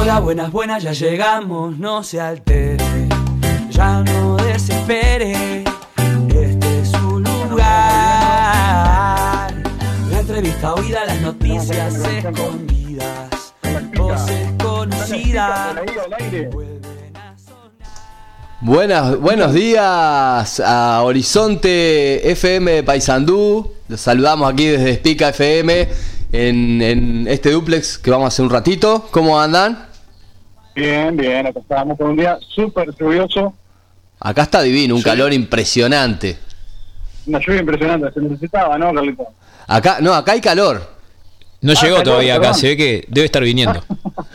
Hola, buenas, buenas, ya llegamos, no se altere, ya no desespere, este es su lugar. La entrevista oída, las noticias escondidas, voces conocidas. Buenos días a Horizonte FM de Paysandú. Los saludamos aquí desde Spica FM en este duplex que vamos a hacer un ratito. ¿Cómo andan? Bien, acá estábamos con un día súper lluvioso. Acá está divino, un calor impresionante. Una lluvia impresionante, se necesitaba, ¿no, Carlito? Acá hay calor. No llegó calor, todavía acá, perdón. se ve que debe estar viniendo.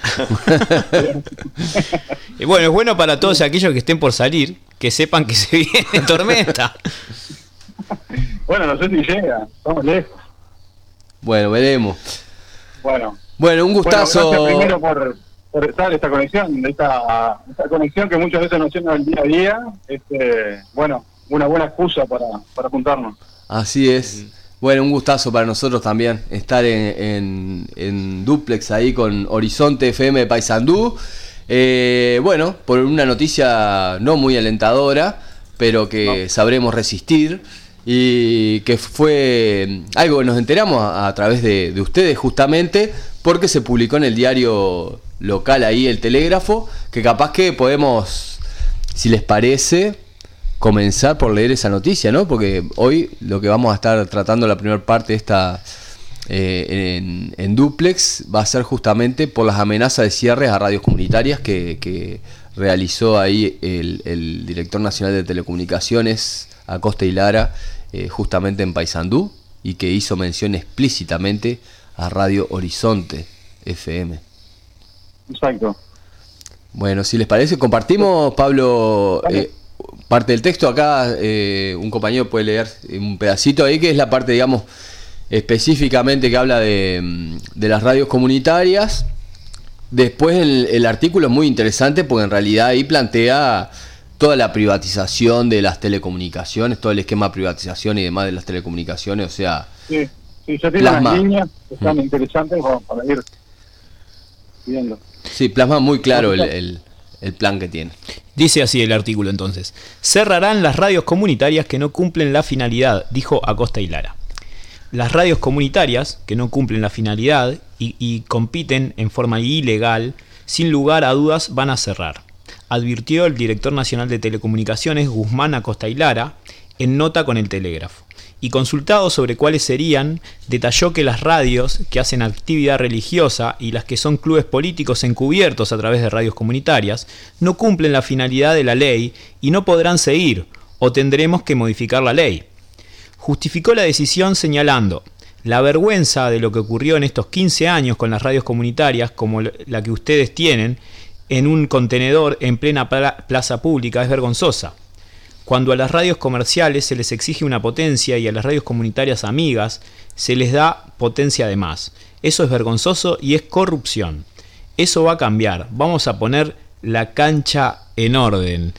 Y bueno, es bueno para todos aquellos que estén por salir, que sepan que se viene tormenta. Bueno, no sé si llega, estamos lejos. Bueno, veremos. Bueno, un gustazo. Gracias primero por estar esta conexión, esta conexión que muchas veces nos llena el día a día. Bueno, una buena excusa para juntarnos. Así es. Bueno, un gustazo para nosotros también estar en duplex ahí con Horizonte FM de Paysandú. Bueno, por una noticia no muy alentadora, pero que sabremos resistir. Y que fue algo que nos enteramos a través de ustedes justamente, porque se publicó en el diario local ahí, El Telégrafo, que capaz que podemos, si les parece, comenzar por leer esa noticia, ¿no? Porque hoy lo que vamos a estar tratando la primera parte de esta en duplex va a ser justamente por las amenazas de cierres a radios comunitarias que realizó ahí el director nacional de telecomunicaciones, Acosta y Lara, justamente en Paysandú, y que hizo mención explícitamente a Radio Horizonte FM. Exacto. Bueno, si les parece, compartimos, Pablo, parte del texto. Acá un compañero puede leer un pedacito ahí, que es la parte, digamos, específicamente que habla de las radios comunitarias. Después el artículo es muy interesante porque en realidad ahí plantea toda la privatización de las telecomunicaciones, todo el esquema de privatización y demás de las telecomunicaciones, o sea... Sí, ya tiene unas líneas que están interesantes para ir viendo. Sí, plasma muy claro el plan que tiene. Dice así el artículo entonces: cerrarán las radios comunitarias que no cumplen la finalidad, dijo Acosta y Lara. Las radios comunitarias que no cumplen la finalidad y compiten en forma ilegal, sin lugar a dudas van a cerrar, advirtió el director nacional de telecomunicaciones, Guzmán Acosta y Lara, en nota con El Telégrafo. Y consultado sobre cuáles serían, detalló que las radios que hacen actividad religiosa y las que son clubes políticos encubiertos a través de radios comunitarias no cumplen la finalidad de la ley y no podrán seguir, o tendremos que modificar la ley. Justificó la decisión señalando: la vergüenza de lo que ocurrió en estos 15 años con las radios comunitarias, como la que ustedes tienen, en un contenedor en plena plaza pública, es vergonzosa. Cuando a las radios comerciales se les exige una potencia y a las radios comunitarias amigas se les da potencia de más. Eso es vergonzoso y es corrupción. Eso va a cambiar. Vamos a poner la cancha en orden.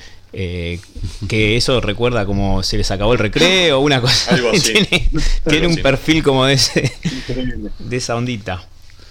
Que eso recuerda como se les acabó el recreo, una cosa. Algo así. Tiene un perfil como de esa ondita.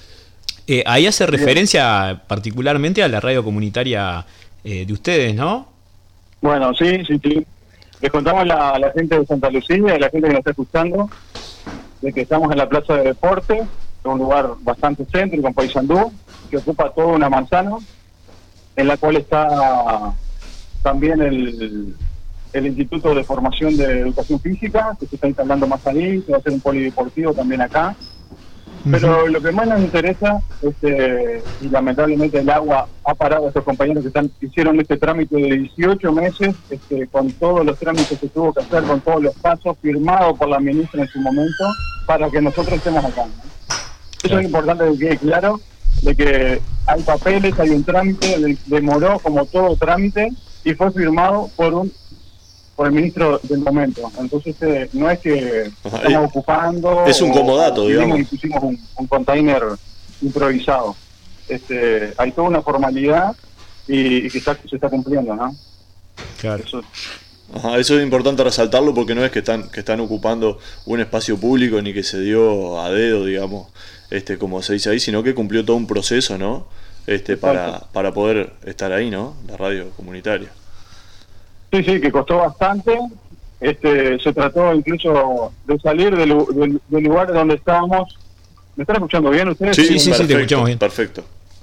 Ahí hace referencia particularmente a la radio comunitaria de ustedes, ¿no? Bueno, sí. Les contamos a la gente de Santa Lucía y a la gente que nos está escuchando de que estamos en la Plaza de Deporte, un lugar bastante céntrico en Paysandú, que ocupa toda una manzana, en la cual está también el Instituto de Formación de Educación Física, que se está instalando más ahí, se va a hacer un polideportivo también acá. Pero lo que más nos interesa es y lamentablemente el agua ha parado a estos compañeros que hicieron este trámite de 18 meses, con todos los trámites que tuvo que hacer, con todos los pasos, firmado por la ministra en su momento, para que nosotros estemos acá, ¿no? Eso es importante que quede claro, de que hay papeles, hay un trámite, demoró como todo trámite, y fue firmado por el ministro del momento. Entonces no es que estamos ocupando, es un comodato, digamos, y pusimos un container improvisado. Hay toda una formalidad y que se está cumpliendo, ¿no? Claro. Eso es importante resaltarlo, porque no es que están ocupando un espacio público ni que se dio a dedo, digamos, como se dice ahí, sino que cumplió todo un proceso, ¿no? para poder estar ahí, ¿no? La radio comunitaria. Sí, que costó bastante. Se trató incluso de salir del lugar donde estábamos. ¿Me están escuchando bien ustedes? Sí, te escuchamos bien. Perfecto.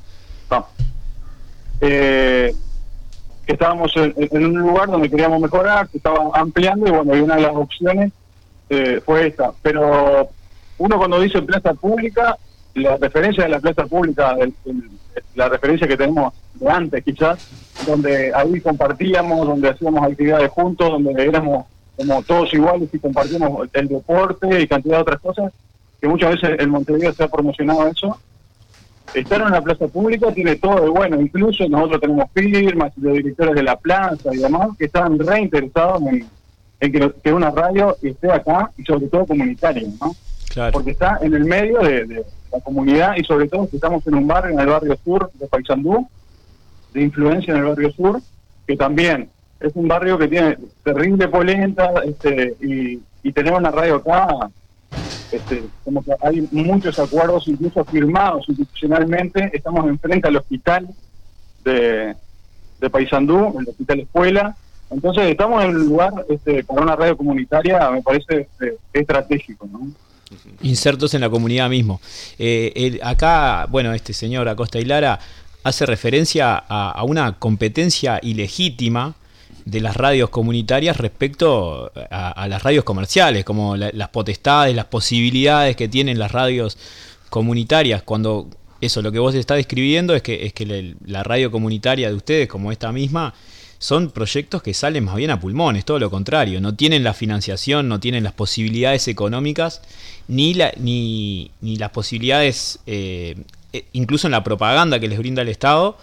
Estábamos en un lugar donde queríamos mejorar, se estaba ampliando y bueno, y una de las opciones fue esta. Pero uno cuando dice plaza pública, la referencia de la plaza pública, la referencia que tenemos de antes quizás, donde ahí compartíamos, donde hacíamos actividades juntos, donde éramos como todos iguales y compartíamos el deporte y cantidad de otras cosas, que muchas veces en Montevideo se ha promocionado eso. Estar en una plaza pública tiene todo de bueno, incluso nosotros tenemos firmas de directores de la plaza y demás que están reinteresados en que una radio esté acá y sobre todo comunitaria, ¿no? Claro. Porque está en el medio de la comunidad y sobre todo que estamos en un barrio, en el barrio sur de Paysandú, de influencia en el barrio sur, que también es un barrio que tiene terrible polenta y tenemos una radio acá. Como que hay muchos acuerdos incluso firmados institucionalmente. Estamos enfrente al hospital de Paysandú, el hospital escuela. Entonces estamos en un lugar para una radio comunitaria, me parece estratégico, ¿no? Insertos en la comunidad mismo. Acá, bueno, este señor Acosta y Lara hace referencia a una competencia ilegítima de las radios comunitarias respecto a las radios comerciales, como las potestades, las posibilidades que tienen las radios comunitarias, cuando eso, lo que vos estás describiendo es que la radio comunitaria de ustedes, como esta misma, son proyectos que salen más bien a pulmones, todo lo contrario, no tienen la financiación, no tienen las posibilidades económicas, ni las posibilidades, incluso en la propaganda que les brinda el Estado,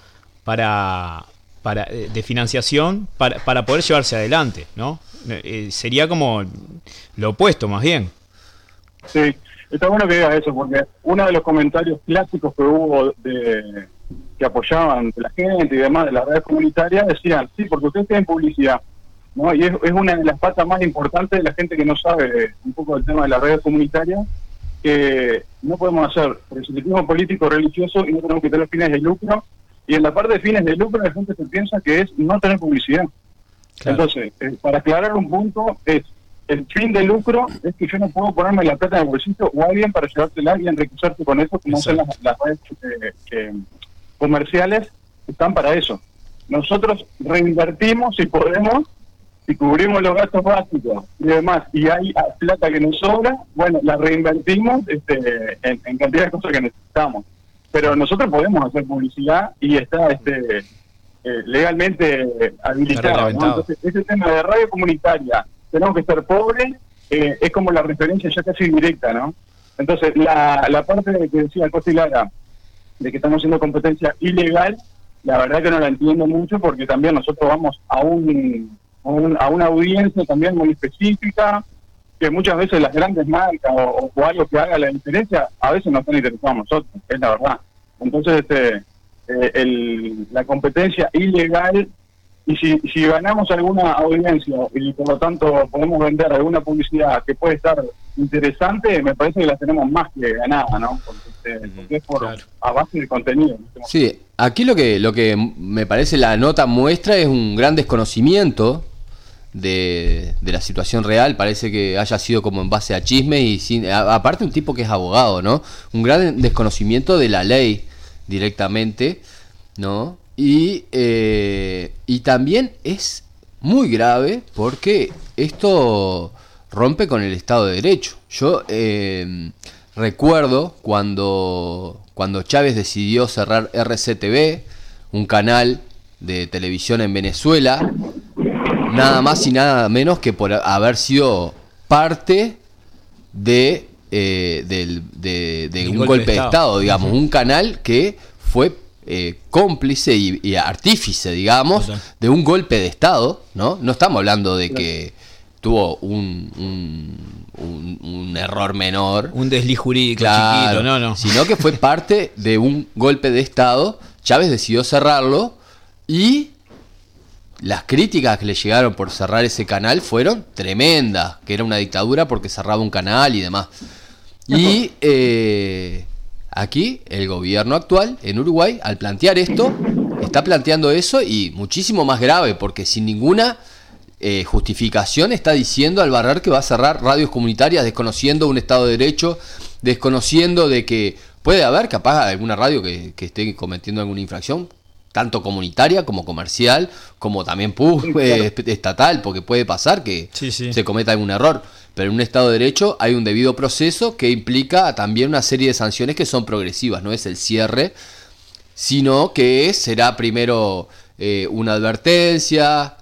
de financiación para poder llevarse adelante, ¿no? Sería como lo opuesto, más bien. Sí, está bueno que digas eso, porque uno de los comentarios clásicos que hubo que apoyaban la gente y demás de las redes comunitarias decían, sí, porque ustedes tienen publicidad, ¿no? Y es una de las patas más importantes de la gente que no sabe un poco del tema de las redes comunitarias, que no podemos hacer proselitismo político religioso y no tenemos que tener fines de lucro. Y en la parte de fines de lucro la gente se piensa que es no tener publicidad. Claro. Entonces, para aclarar un punto, el fin de lucro es que yo no puedo ponerme la plata en el bolsillo o alguien para llevársela y enriquecerse con eso, como hacen las redes comerciales, están para eso. Nosotros reinvertimos si podemos, si cubrimos los gastos básicos y demás, y hay plata que nos sobra, bueno, la reinvertimos en cantidad de cosas que necesitamos. Pero nosotros podemos hacer publicidad y está legalmente habilitado, ¿no? Entonces, ese tema de radio comunitaria, tenemos que ser pobres, es como la referencia ya casi directa, ¿no? Entonces, la parte de que decía Acosta y Lara, de que estamos haciendo competencia ilegal, la verdad que no la entiendo mucho, porque también nosotros vamos a una audiencia también muy específica, que muchas veces las grandes marcas o algo que haga la diferencia, a veces no están interesados nosotros, es la verdad. Entonces, la competencia ilegal, y si ganamos alguna audiencia y por lo tanto podemos vender alguna publicidad que puede estar interesante, me parece que la tenemos más que ganada, ¿no? Porque es a base de contenido. Sí, aquí lo que me parece la nota muestra es un gran desconocimiento de la situación real. Parece que haya sido como en base a chismes y aparte un tipo que es abogado, ¿no? Un gran desconocimiento de la ley directamente, ¿no? Y también es muy grave porque esto rompe con el Estado de Derecho. Yo recuerdo cuando Chávez decidió cerrar RCTV, un canal de televisión en Venezuela, nada más y nada menos que por haber sido parte de un golpe de Estado, digamos, un canal que fue cómplice y artífice, digamos, de un golpe de Estado, ¿no? No estamos hablando de que tuvo un error menor, un desliz jurídico, claro, chiquito, no, sino que fue parte de un golpe de Estado. Chávez decidió cerrarlo y las críticas que le llegaron por cerrar ese canal fueron tremendas, que era una dictadura porque cerraba un canal y demás. Y Aquí el gobierno actual en Uruguay, al plantear esto, está planteando eso y muchísimo más grave, porque sin ninguna justificación está diciendo al barrer que va a cerrar radios comunitarias, desconociendo un Estado de Derecho, desconociendo de que puede haber capaz alguna radio que esté cometiendo alguna infracción, tanto comunitaria como comercial, como también estatal, porque puede pasar que se cometa algún error. Pero en un Estado de Derecho hay un debido proceso que implica también una serie de sanciones que son progresivas, no es el cierre, sino que será primero una advertencia,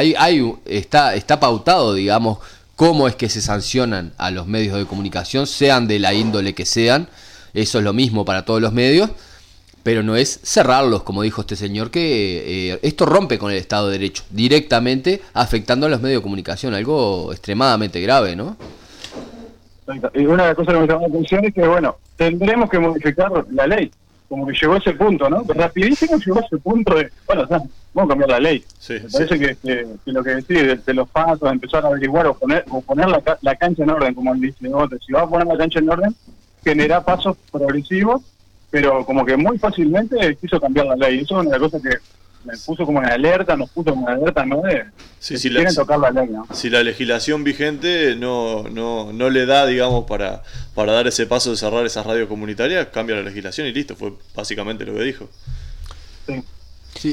está pautado, digamos, cómo es que se sancionan a los medios de comunicación, sean de la índole que sean, eso es lo mismo para todos los medios, pero no es cerrarlos, como dijo este señor, que esto rompe con el Estado de Derecho, directamente afectando a los medios de comunicación, algo extremadamente grave, ¿no? Y una de las cosas que me llama la atención es que, bueno, tendremos que modificar la ley, como que llegó a ese punto, ¿no? Pero rapidísimo llegó a ese punto de, bueno, o sea, vamos a cambiar la ley. Me parece que lo que decís de los pasos, de empezar a averiguar o poner la cancha en orden, como dice Bote, si va a poner la cancha en orden, genera pasos progresivos, pero como que muy fácilmente quiso cambiar la ley. Eso es una cosa que me puso como en alerta, nos puso como en alerta, ¿no? Quieren tocar la ley, ¿no? Si la legislación vigente no le da, digamos, para dar ese paso de cerrar esas radios comunitarias, cambia la legislación y listo, fue básicamente lo que dijo. Sí.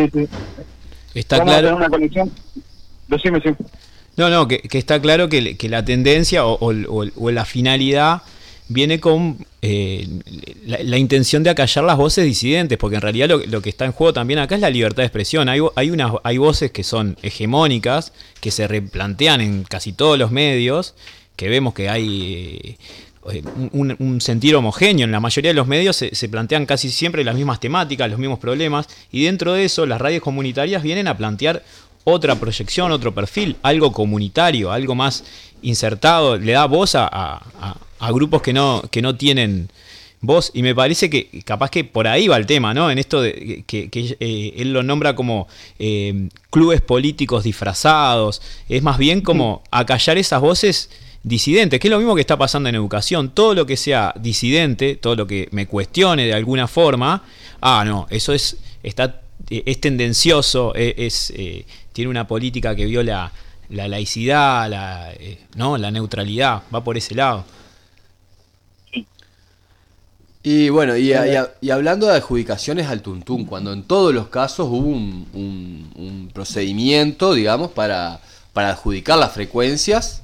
Está ¿Vamos claro. a tener una conexión? Decime, sí. No, que está claro que la tendencia o la finalidad viene con la intención de acallar las voces disidentes, porque en realidad lo que está en juego también acá es la libertad de expresión. Hay voces que son hegemónicas, que se replantean en casi todos los medios, que vemos que hay un sentir homogéneo. En la mayoría de los medios se plantean casi siempre las mismas temáticas, los mismos problemas, y dentro de eso las radios comunitarias vienen a plantear otra proyección, otro perfil, algo comunitario, algo más insertado, le da voz a grupos que no tienen voz, y me parece que capaz que por ahí va el tema, ¿no? En esto de que él lo nombra como clubes políticos disfrazados, es más bien como acallar esas voces disidentes, que es lo mismo que está pasando en educación. Todo lo que sea disidente, todo lo que me cuestione de alguna forma, no, eso es tendencioso, tiene una política que viola la laicidad, la neutralidad, va por ese lado. Y bueno, y hablando de adjudicaciones al tuntún, cuando en todos los casos hubo un procedimiento, digamos, para adjudicar las frecuencias,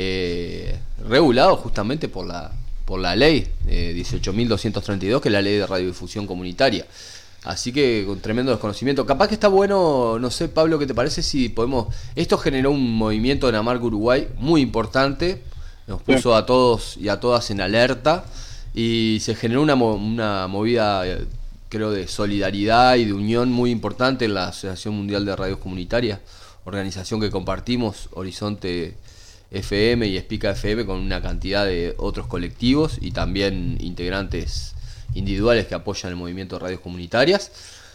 regulado justamente por la ley 18.232, que es la ley de radiodifusión comunitaria. Así que con tremendo desconocimiento. Capaz que está bueno, no sé, Pablo, ¿qué te parece si podemos...? Esto generó un movimiento en Amargo Uruguay muy importante, nos puso a todos y a todas en alerta, y se generó una movida, creo, de solidaridad y de unión muy importante en la Asociación Mundial de Radios Comunitarias, organización que compartimos, Horizonte FM y Espica FM, con una cantidad de otros colectivos y también integrantes individuales que apoyan el movimiento de radios comunitarias.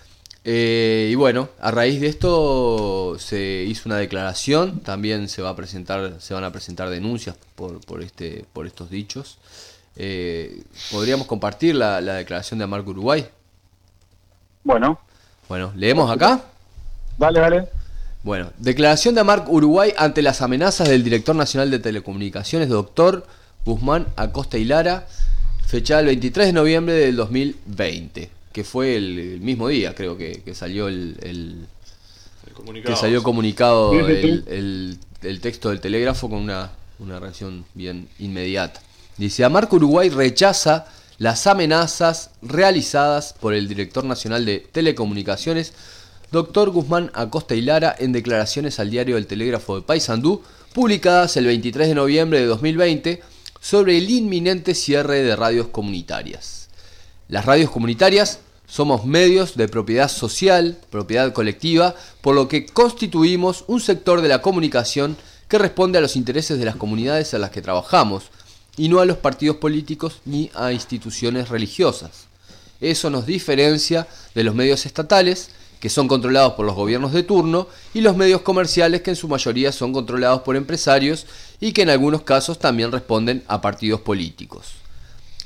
Y bueno, a raíz de esto se hizo una declaración, también se van a presentar denuncias por estos dichos. ¿Podríamos compartir la declaración de Amargo Uruguay? Bueno, ¿leemos acá? Dale. Bueno, declaración de Amargo Uruguay ante las amenazas del director nacional de telecomunicaciones, doctor Guzmán Acosta y Lara, fechada el 23 de noviembre del 2020, que fue el mismo día, creo que salió el comunicado. Que salió comunicado el texto del telégrafo con una reacción bien inmediata. Dice: Amargo Uruguay rechaza las amenazas realizadas por el director nacional de telecomunicaciones, doctor Guzmán Acosta y Lara, en declaraciones al diario El Telégrafo de Paysandú, publicadas el 23 de noviembre de 2020, sobre el inminente cierre de radios comunitarias. Las radios comunitarias somos medios de propiedad social, propiedad colectiva, por lo que constituimos un sector de la comunicación que responde a los intereses de las comunidades en las que trabajamos, y no a los partidos políticos ni a instituciones religiosas. Eso nos diferencia de los medios estatales, que son controlados por los gobiernos de turno, y los medios comerciales, que en su mayoría son controlados por empresarios y que en algunos casos también responden a partidos políticos.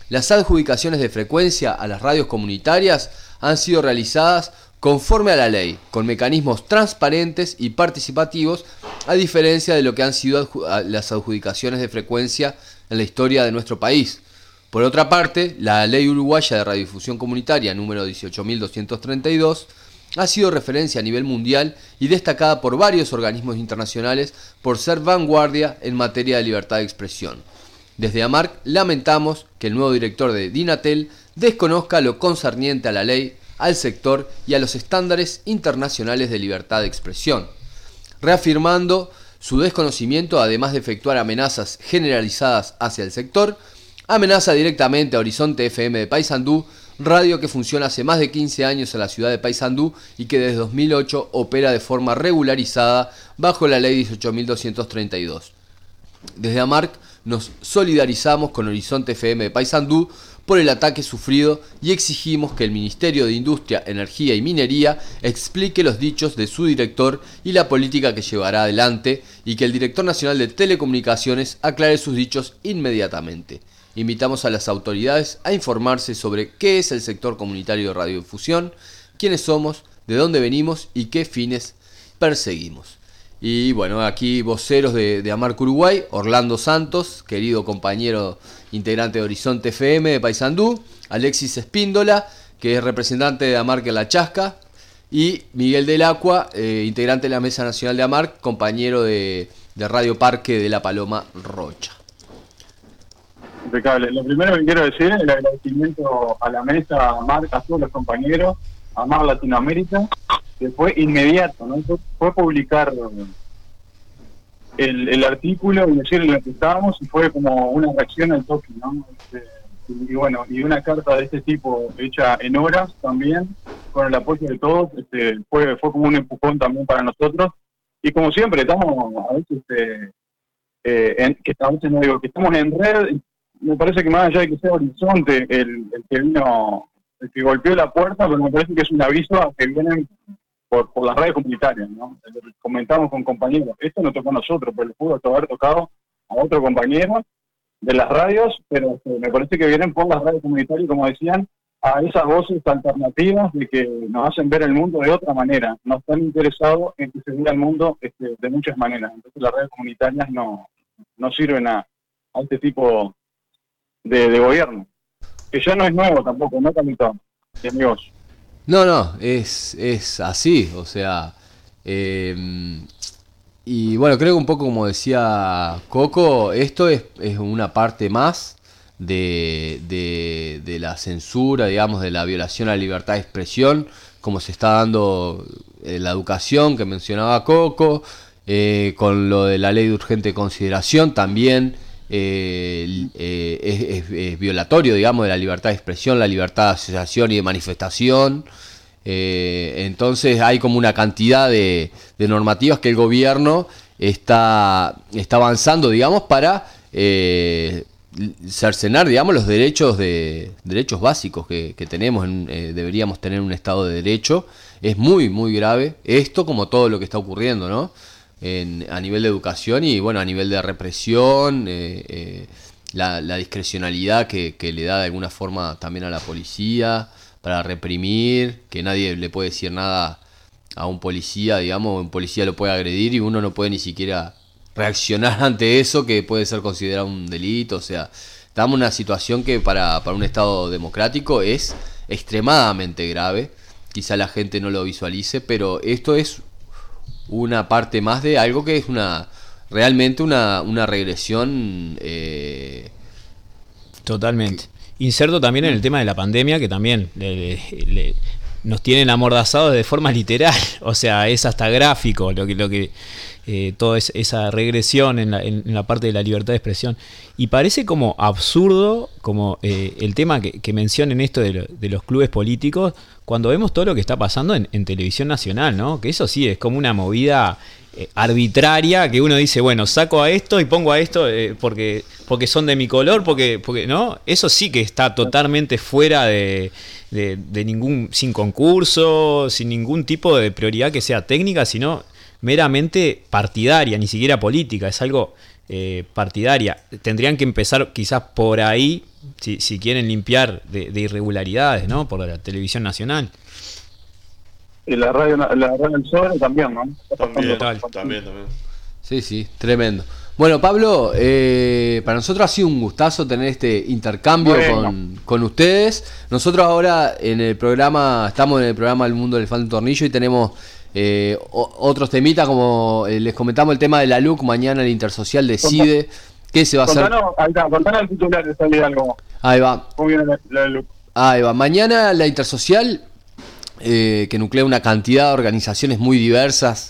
Las adjudicaciones de frecuencia a las radios comunitarias han sido realizadas conforme a la ley, con mecanismos transparentes y participativos, a diferencia de lo que han sido las adjudicaciones de frecuencia en la historia de nuestro país. Por otra parte, la Ley Uruguaya de Radiodifusión Comunitaria número 18.232 ha sido referencia a nivel mundial y destacada por varios organismos internacionales por ser vanguardia en materia de libertad de expresión. Desde AMARC lamentamos que el nuevo director de Dinatel desconozca lo concerniente a la ley, al sector y a los estándares internacionales de libertad de expresión, reafirmando su desconocimiento, además de efectuar amenazas generalizadas hacia el sector. Amenaza directamente a Horizonte FM de Paysandú, radio que funciona hace más de 15 años en la ciudad de Paysandú y que desde 2008 opera de forma regularizada bajo la ley 18.232. Desde AMARC nos solidarizamos con Horizonte FM de Paysandú por el ataque sufrido y exigimos que el Ministerio de Industria, Energía y Minería explique los dichos de su director y la política que llevará adelante, y que el Director Nacional de Telecomunicaciones aclare sus dichos inmediatamente. Invitamos a las autoridades a informarse sobre qué es el sector comunitario de radiodifusión, quiénes somos, de dónde venimos y qué fines perseguimos. Y bueno, aquí voceros de AMARC Uruguay: Orlando Santos, querido compañero integrante de Horizonte FM de Paysandú; Alexis Espíndola, que es representante de AMARC en La Chasca; y Miguel del Acua, integrante de la Mesa Nacional de AMARC, compañero de Radio Parque de La Paloma Rocha. Impecable. Lo primero que quiero decir es el agradecimiento a la mesa, a AMARC, a todos los compañeros, a AMARC Latinoamérica, que fue inmediato, ¿no? Fue publicar el artículo y decir lo que estábamos, y fue como una reacción al toque, ¿no? Y bueno, y una carta de este tipo hecha en horas también, con el apoyo de todos, fue como un empujón también para nosotros. Y como siempre, estamos a veces, que estamos en red. Me parece que más allá de que sea Horizonte el que vino, el que golpeó la puerta, pero me parece que es un aviso a que vienen por las radios comunitarias, ¿no? Comentamos con compañeros, esto no tocó a nosotros, pero le pudo haber tocado a otro compañero de las radios, pero me parece que vienen por las radios comunitarias, como decían, a esas voces alternativas de que nos hacen ver el mundo de otra manera. No están interesados en que se vea el mundo de muchas maneras. Entonces las radios comunitarias no sirven a este tipo de gobierno, que ya no es nuevo tampoco, no Camito, amigos. No, es así, o sea, y bueno, creo que un poco como decía Coco, esto es una parte más de la censura, digamos, de la violación a la libertad de expresión, como se está dando en la educación que mencionaba Coco, con lo de la ley de urgente consideración también. Es violatorio, digamos, de la libertad de expresión, la libertad de asociación y de manifestación. Entonces hay como una cantidad de normativas que el gobierno está avanzando, digamos, para cercenar, digamos, los derechos básicos que tenemos, deberíamos tener un Estado de Derecho. Es muy, muy grave esto, como todo lo que está ocurriendo, ¿no? A nivel de educación y bueno, a nivel de represión, la discrecionalidad que le da de alguna forma también a la policía para reprimir, que nadie le puede decir nada a un policía, digamos, un policía lo puede agredir y uno no puede ni siquiera reaccionar ante eso, que puede ser considerado un delito. O sea, estamos en una situación que para un Estado democrático es extremadamente grave. Quizá la gente no lo visualice, pero esto es una parte más de algo que es realmente una regresión. Totalmente. Inserto también en el tema de la pandemia, que también nos tienen amordazados de forma literal. O sea, es hasta gráfico lo que toda esa regresión en la parte de la libertad de expresión. Y parece como absurdo como el tema que mencionen esto de los clubes políticos, cuando vemos todo lo que está pasando en televisión nacional, ¿no? Que eso sí es como una movida arbitraria, que uno dice, bueno, saco a esto y pongo a esto porque son de mi color, porque no, eso sí que está totalmente fuera de ningún, sin concurso, sin ningún tipo de prioridad que sea técnica, sino meramente partidaria, ni siquiera política, es algo partidaria. Tendrían que empezar quizás por ahí, si quieren limpiar de irregularidades, ¿no? Por la televisión nacional. Y la radio del Sol también, ¿no? También. Sí, tremendo. Bueno, Pablo, para nosotros ha sido un gustazo tener este intercambio con ustedes. Nosotros ahora estamos en el programa El Mundo del Elefante Tornillo y tenemos otros temitas, como les comentamos el tema de la LUC. Mañana el Intersocial decide qué se va a hacer. Contanos al titular de salir algo. Ahí va. ¿Cómo viene la LUC? Ahí va. Mañana la Intersocial, que nuclea una cantidad de organizaciones muy diversas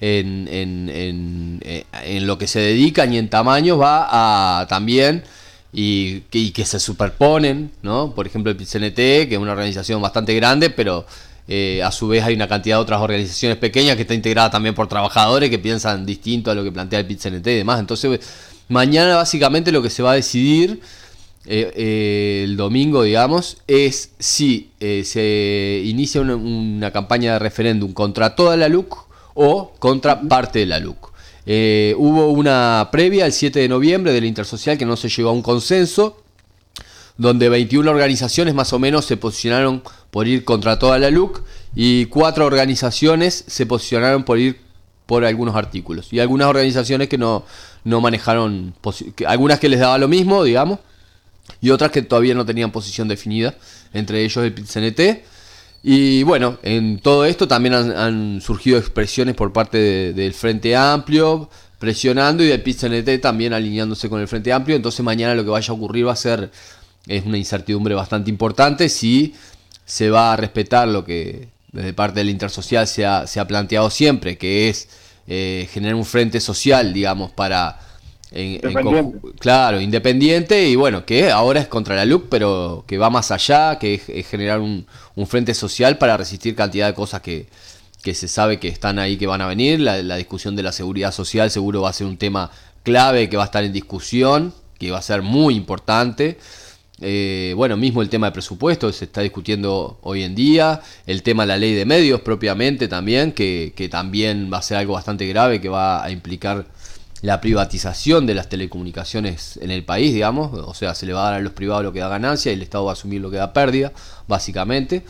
en lo que se dedican y en tamaños, va a también y que se superponen, ¿no? Por ejemplo el PIT-CNT, que es una organización bastante grande, pero a su vez hay una cantidad de otras organizaciones pequeñas que está integrada también por trabajadores que piensan distinto a lo que plantea el PIT-CNT y demás. Entonces mañana básicamente lo que se va a decidir el domingo, digamos, es si se inicia una campaña de referéndum contra toda la LUC o contra parte de la LUC. Hubo una previa el 7 de noviembre del Intersocial que no se llegó a un consenso, donde 21 organizaciones más o menos se posicionaron por ir contra toda la LUC y 4 organizaciones se posicionaron por ir por algunos artículos. Y algunas organizaciones que no manejaron, algunas que les daba lo mismo, digamos, y otras que todavía no tenían posición definida, entre ellos el PIT-CNT. Y bueno, en todo esto también han surgido expresiones por parte del Frente Amplio, presionando, y del PIT-CNT también alineándose con el Frente Amplio. Entonces mañana lo que vaya a ocurrir es una incertidumbre bastante importante si se va a respetar lo que desde parte del Intersocial se ha planteado siempre, que es generar un frente social, digamos, para... independiente, y bueno, que ahora es contra la LUC, pero que va más allá, que es generar un frente social para resistir cantidad de cosas que se sabe que están ahí, que van a venir. La discusión de la seguridad social seguro va a ser un tema clave que va a estar en discusión, que va a ser muy importante. Bueno, mismo el tema de presupuesto se está discutiendo hoy en día, el tema de la ley de medios propiamente también, que también va a ser algo bastante grave, que va a implicar la privatización de las telecomunicaciones en el país, digamos. O sea, se le va a dar a los privados lo que da ganancia y el Estado va a asumir lo que da pérdida, básicamente.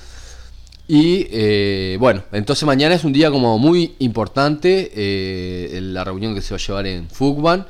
Y bueno, entonces mañana es un día como muy importante, la reunión que se va a llevar en Fugban,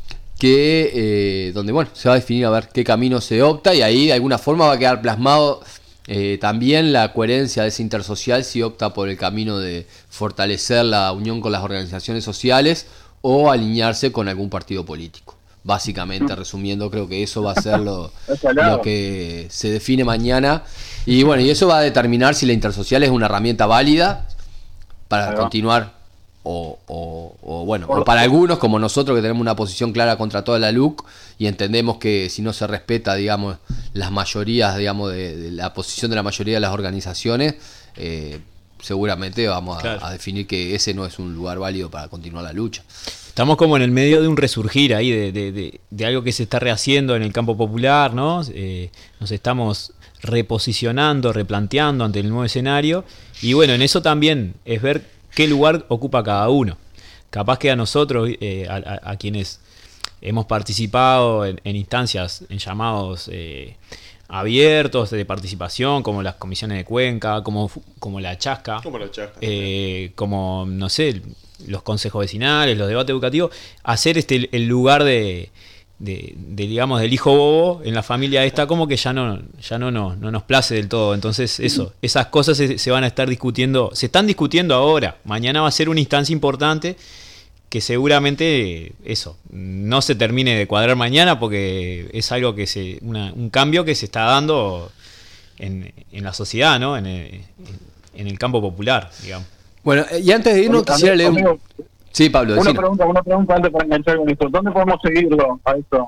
donde bueno, se va a definir a ver qué camino se opta, y ahí de alguna forma va a quedar plasmado también la coherencia de ese Intersocial, si opta por el camino de fortalecer la unión con las organizaciones sociales o alinearse con algún partido político. Básicamente, resumiendo, creo que eso va a ser lo que se define mañana. Y bueno, y eso va a determinar si la Intersocial es una herramienta válida para continuar o bueno, o para algunos como nosotros, que tenemos una posición clara contra toda la LUC y entendemos que si no se respeta, digamos, las mayorías, digamos, de la posición de la mayoría de las organizaciones, seguramente vamos a definir que ese no es un lugar válido para continuar la lucha. Estamos como en el medio de un resurgir ahí, de algo que se está rehaciendo en el campo popular, ¿no? Nos estamos reposicionando, replanteando ante el nuevo escenario, y bueno, en eso también es ver qué lugar ocupa cada uno. Capaz que a nosotros, a quienes hemos participado en instancias, en llamados abiertos de participación, como las comisiones de Cuenca, como la Chasca, como, no sé, los consejos vecinales, los debates educativos, hacer el lugar de digamos, del hijo bobo en la familia esta, como que ya no nos place del todo. Entonces esas cosas se van a estar discutiendo, se están discutiendo ahora. Mañana va a ser una instancia importante que seguramente no se termine de cuadrar mañana, porque es algo que un cambio que se está dando en la sociedad, ¿no? En el campo popular, digamos. Bueno, y antes de irnos quisiera leer Sí, Pablo, una pregunta antes para enganchar con esto. ¿Dónde podemos seguirlo a esto?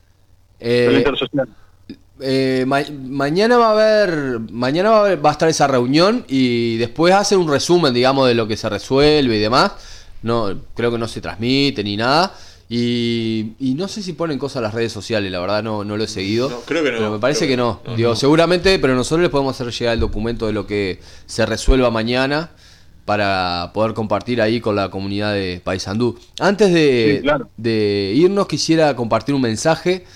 Mañana va a estar esa reunión, y después hacer un resumen, digamos, de lo que se resuelve y demás. No, creo que no se transmite ni nada. Y no sé si ponen cosas en las redes sociales, la verdad no lo he seguido. No, creo que no. Pero me parece que no. Digo, seguramente, pero nosotros les podemos hacer llegar el documento de lo que se resuelva mañana, para poder compartir ahí con la comunidad de Paysandú. Antes de irnos, quisiera compartir un mensaje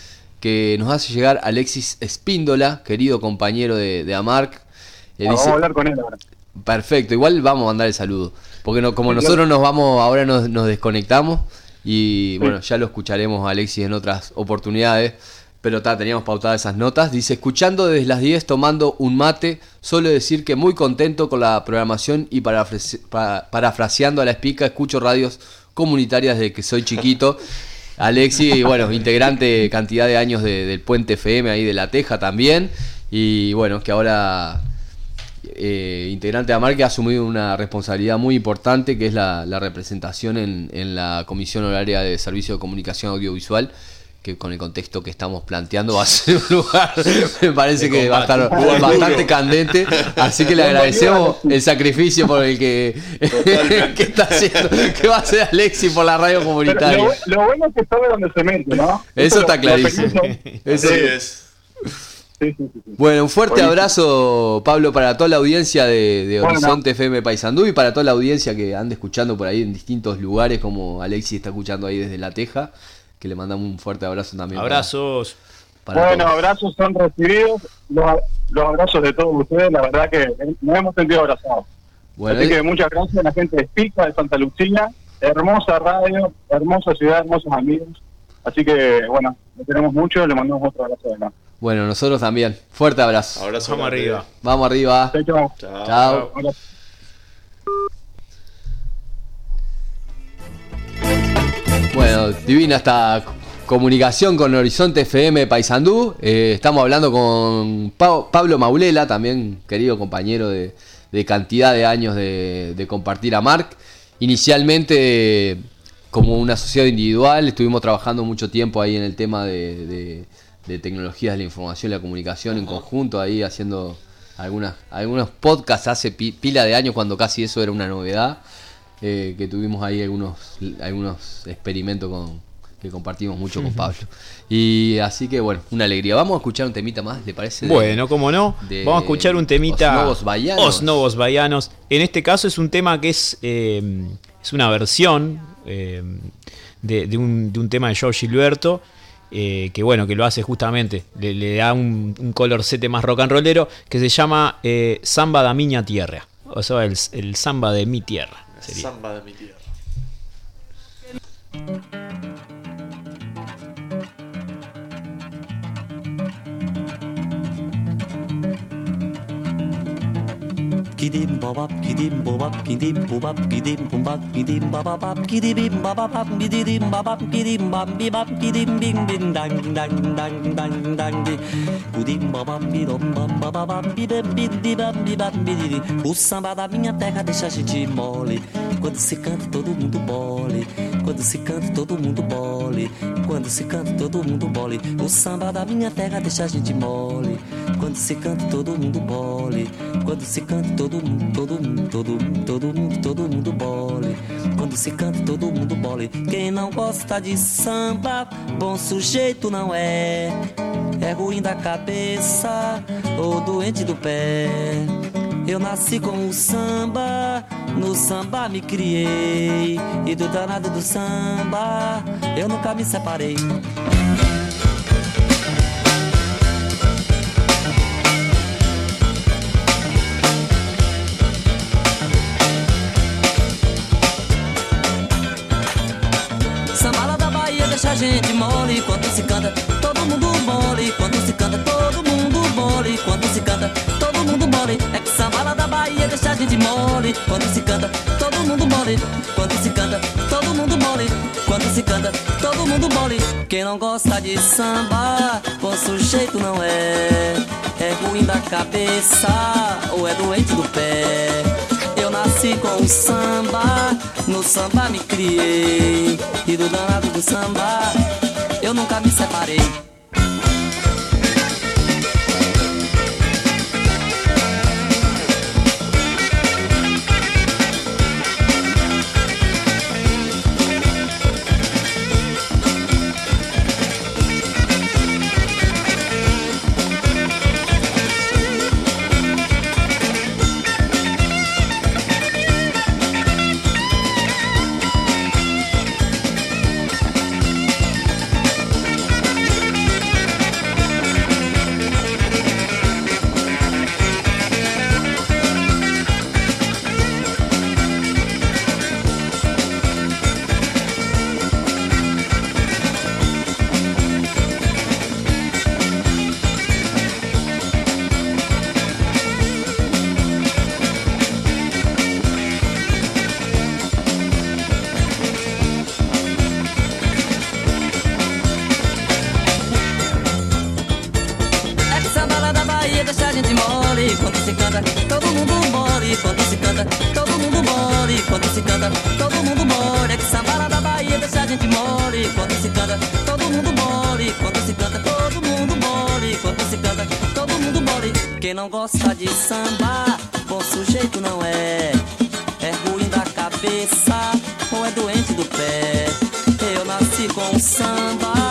que nos hace llegar Alexis Espíndola, querido compañero de AMARC. Vamos a hablar con él ahora. Perfecto, igual vamos a mandar el saludo. Porque como nosotros nos vamos, ahora nos desconectamos. Y bueno, ya lo escucharemos a Alexis en otras oportunidades. Pero teníamos pautadas esas notas. Dice, escuchando desde las 10 tomando un mate, solo decir que muy contento con la programación y parafraseando a la espica, escucho radios comunitarias desde que soy chiquito. Alexis, bueno, integrante cantidad de años del Puente FM ahí de La Teja también. Y bueno, que ahora integrante de AMARC, que ha asumido una responsabilidad muy importante, que es la representación en la Comisión Honoraria de Servicio de Comunicación Audiovisual, que con el contexto que estamos planteando va a ser un lugar, me parece que va a estar bastante candente, así que le agradecemos el sacrificio por el que está haciendo, que va a hacer Alexis por la radio comunitaria. Lo bueno es que sabe dónde se mete, ¿no? Eso está clarísimo. Eso es. Sí. Bueno, un fuerte abrazo, Pablo, para toda la audiencia de Horizonte FM Paysandú y para toda la audiencia que anda escuchando por ahí en distintos lugares, como Alexis está escuchando ahí desde La Teja, que le mandamos un fuerte abrazo también. Abrazos. Bueno, todos. Abrazos son recibidos, los abrazos de todos ustedes, la verdad que nos hemos sentido abrazados. Bueno, así que muchas gracias a la gente de Espica, de Santa Lucía, hermosa radio, hermosa ciudad, hermosos amigos. Así que, bueno, le tenemos mucho, le mandamos otro abrazo de acá. Bueno, nosotros también. Fuerte abrazo. Vamos arriba. Vamos arriba. Chao. Bueno, divina esta comunicación con Horizonte FM Paysandú. Estamos hablando con Pablo Maulela, también querido compañero de cantidad de años de compartir AMARC. Inicialmente como un asociado individual, estuvimos trabajando mucho tiempo ahí en el tema de tecnologías de la información y la comunicación en conjunto, ahí haciendo algunos podcasts hace pila de años, cuando casi eso era una novedad, que tuvimos ahí algunos experimentos que compartimos mucho con Pablo. Y así que bueno, una alegría. Vamos a escuchar un temita más, ¿le parece? Bueno, cómo no. Vamos a escuchar un temita. Os Novos Baianos. En este caso es un tema que es una versión de un tema de Jorge Gilberto. Que bueno, que lo hace justamente, le da un colorcete más rock and rollero, que se llama Samba da Miña Tierra, o sea, el samba de mi tierra sería. Samba de mi tierra. Kidim babap kidim bobap kidim bobap kidim bombap kidim babap kidim babap kidim babap kidim bambi bap kidim bing bing dang dang dang dang dang di kudim babap bidom bam babap bibem bidi bam bibam bidi. O samba da minha terra deixa a gente mole. Quando se canta todo mundo bole. Quando se canta todo mundo bole. Quando se canta todo mundo bole. O samba da minha terra deixa a gente mole. Quando se canta todo mundo bole. Quando se canta todo mundo bole. Quando se canta todo mundo bole. Quem não gosta de samba, bom sujeito não é. É ruim da cabeça ou doente do pé. Eu nasci com o samba, no samba me criei. E do danado do samba, eu nunca me separei. Deixa a gente mole quando se canta, todo mundo mole. Quando se canta, todo mundo mole. Quando se canta, todo mundo mole. É que samba lá da Bahia deixa a gente mole. Quando se canta, todo mundo mole. Quando se canta, todo mundo mole. Quando se canta, todo mundo mole. Quem não gosta de samba, bom sujeito não é. É ruim da cabeça ou é doente do pé. Eu nasci com o samba, no samba me criei. E do danado do samba, eu nunca me separei. todo mundo mole. Quando se canta, todo mundo mole. Quando se canta, todo mundo mole. É que samba da Bahia deixa a gente mole. Quando se canta, todo mundo mole. Quando se canta, todo mundo mole. Quando se canta, todo mundo mole. Quem não gosta de samba, bom sujeito não é. É ruim da cabeça ou é doente do pé. Eu nasci com samba.